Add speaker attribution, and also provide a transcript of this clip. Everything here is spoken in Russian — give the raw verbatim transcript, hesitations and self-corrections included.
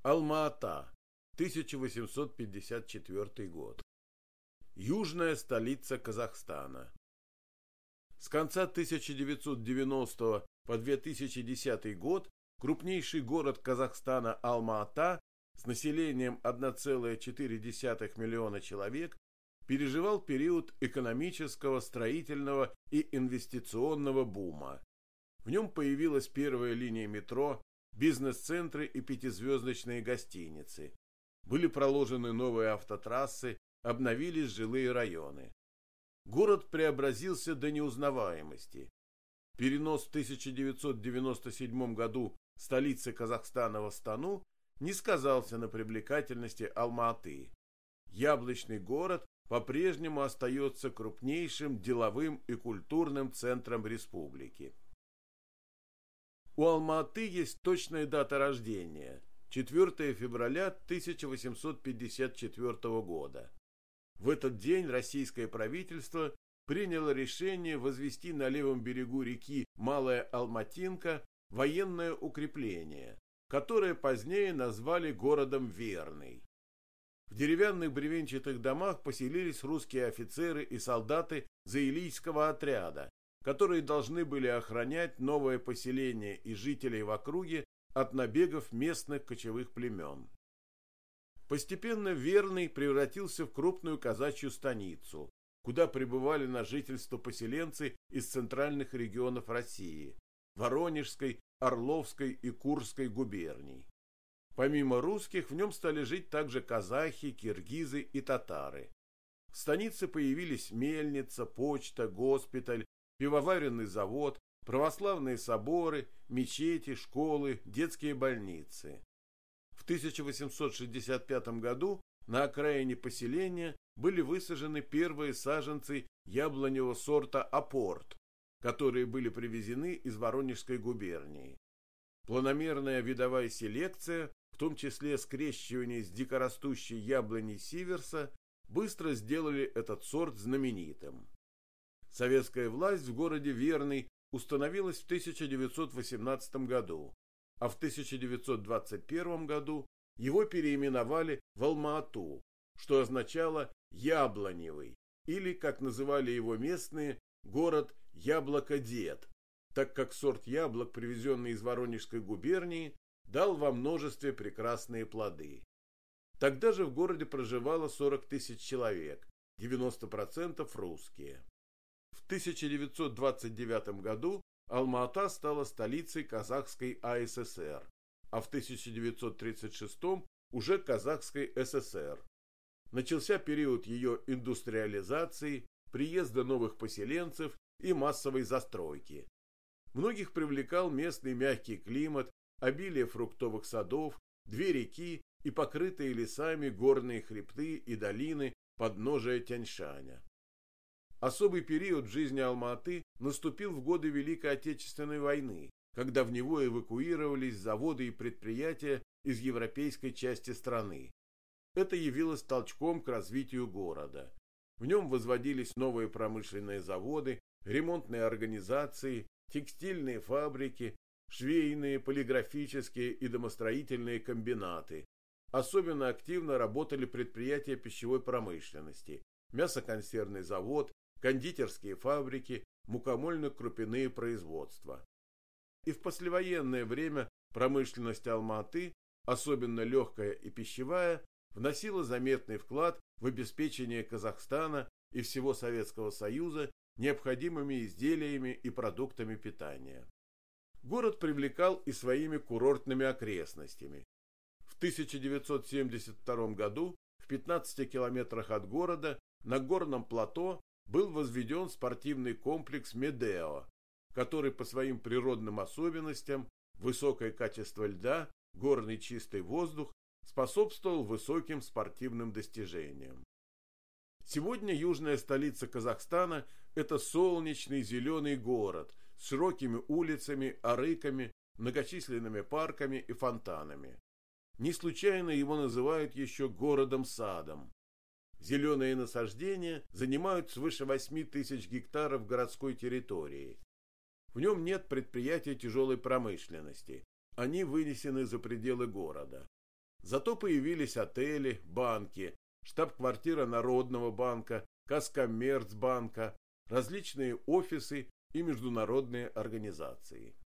Speaker 1: Алма-Ата, тысяча восемьсот пятьдесят четвёртый год. Южная столица Казахстана. С конца тысяча девятьсот девяностого по две тысячи десятый год крупнейший город Казахстана Алма-Ата с населением одна целая четыре десятых миллиона человек переживал период экономического, строительного и инвестиционного бума. В нем появилась первая линия метро, бизнес-центры и пятизвездочные гостиницы. Были проложены новые автотрассы, обновились жилые районы. Город преобразился до неузнаваемости. Перенос в тысяча девятьсот девяносто седьмом году столицы Казахстана в Астану не сказался на привлекательности Алма-Аты. Яблочный город по-прежнему остается крупнейшим деловым и культурным центром республики. У Алма-Аты есть точная дата рождения – четвёртого февраля тысяча восемьсот пятьдесят четвёртого года. В этот день российское правительство приняло решение возвести на левом берегу реки Малая Алматинка военное укрепление, которое позднее назвали городом Верный. В деревянных бревенчатых домах поселились русские офицеры и солдаты Заилийского отряда, которые должны были охранять новое поселение и жителей в округе от набегов местных кочевых племен. Постепенно Верный превратился в крупную казачью станицу, куда прибывали на жительство поселенцы из центральных регионов России – Воронежской, Орловской и Курской губерний. Помимо русских в нем стали жить также казахи, киргизы и татары. В станице появились мельница, почта, госпиталь, пивоваренный завод, православные соборы, мечети, школы, детские больницы. В тысяча восемьсот шестьдесят пятом году на окраине поселения были высажены первые саженцы яблоневого сорта «Апорт», которые были привезены из Воронежской губернии. Планомерная видовая селекция, в том числе скрещивание с дикорастущей яблоней Сиверса, быстро сделали этот сорт знаменитым. Советская власть в городе Верный установилась в тысяча девятьсот восемнадцатом году, а в тысяча девятьсот двадцать первом году его переименовали в Алма-Ату, что означало «яблоневый», или, как называли его местные, город Яблокодед, так как сорт яблок, привезенный из Воронежской губернии, дал во множестве прекрасные плоды. Тогда же в городе проживало сорок тысяч человек, девяносто процентов русские. В тысяча девятьсот двадцать девятом году Алма-Ата стала столицей Казахской А Эс Эс Эр, а в тысяча девятьсот тридцать шестом уже Казахской Эс Эс Эр. Начался период ее индустриализации, приезда новых поселенцев и массовой застройки. Многих привлекал местный мягкий климат, обилие фруктовых садов, две реки и покрытые лесами горные хребты и долины подножия Тянь-Шаня. Особый период в жизни Алма-Аты наступил в годы Великой Отечественной войны, когда в него эвакуировались заводы и предприятия из европейской части страны. Это явилось толчком к развитию города. В нем возводились новые промышленные заводы, ремонтные организации, текстильные фабрики, швейные, полиграфические и домостроительные комбинаты. Особенно активно работали предприятия пищевой промышленности, мясоконсервный завод, кондитерские фабрики, мукомольно-крупяные производства. И в послевоенное время промышленность Алма-Аты, особенно легкая и пищевая, вносила заметный вклад в обеспечение Казахстана и всего Советского Союза необходимыми изделиями и продуктами питания. Город привлекал и своими курортными окрестностями. В тысяча девятьсот семьдесят втором году в пятнадцати километрах от города на горном плато был возведен спортивный комплекс Медео, который по своим природным особенностям, высокое качество льда, горный чистый воздух, способствовал высоким спортивным достижениям. Сегодня южная столица Казахстана – это солнечный зеленый город с широкими улицами, арыками, многочисленными парками и фонтанами. Не случайно его называют еще городом-садом. Зеленые насаждения занимают свыше восьми тысяч гектаров городской территории. В нем нет предприятий тяжелой промышленности, они вынесены за пределы города. Зато появились отели, банки, штаб-квартира Народного банка, Казкоммерцбанка, различные офисы и международные организации.